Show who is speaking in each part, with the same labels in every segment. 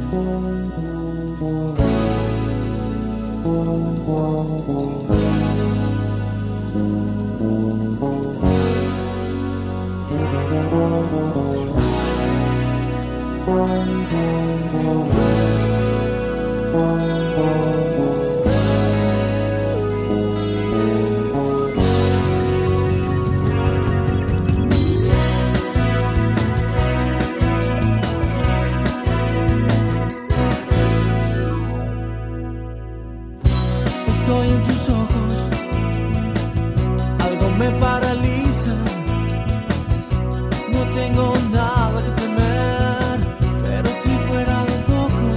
Speaker 1: Estoy en tus ojos, algo me paraliza. No tengo nada que temer, pero estoy fuera de foco.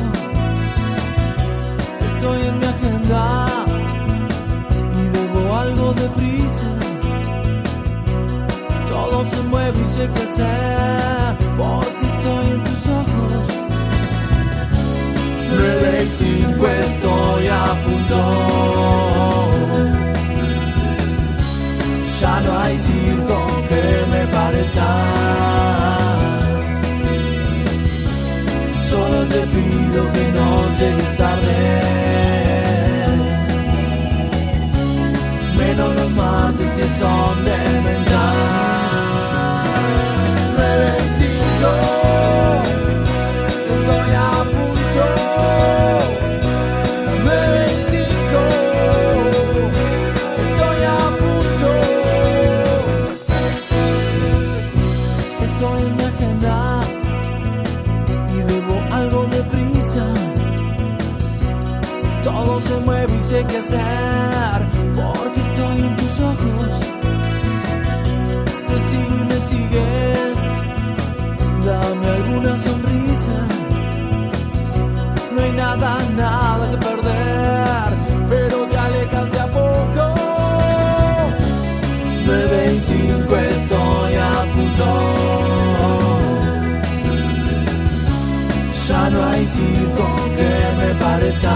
Speaker 1: Estoy en mi agenda y debo algo de prisa. Todo se mueve y sé qué hacer, porque estoy en tus ojos. 9:05 estoy a punto. Ya no hay circo que me parezca. Solo te pido que no llegues tarde. Menos los martes que son de mental. 9:05 estoy a punto. 9:05 estoy a punto. Estoy en mi agenda y debo algo de prisa. Todo se mueve y sé qué hacer, porque estoy en tus ojos. Te sigo y me sigues. Dame alguna sonrisa. No hay nada, nada que perder, pero te alejas de a poco. 9:05 estoy a punto. Ya no hay circo que me parezca.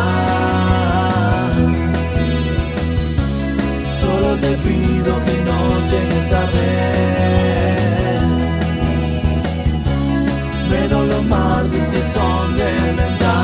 Speaker 1: Solo te pido que no llegues tarde. Menos los martes que son de mental.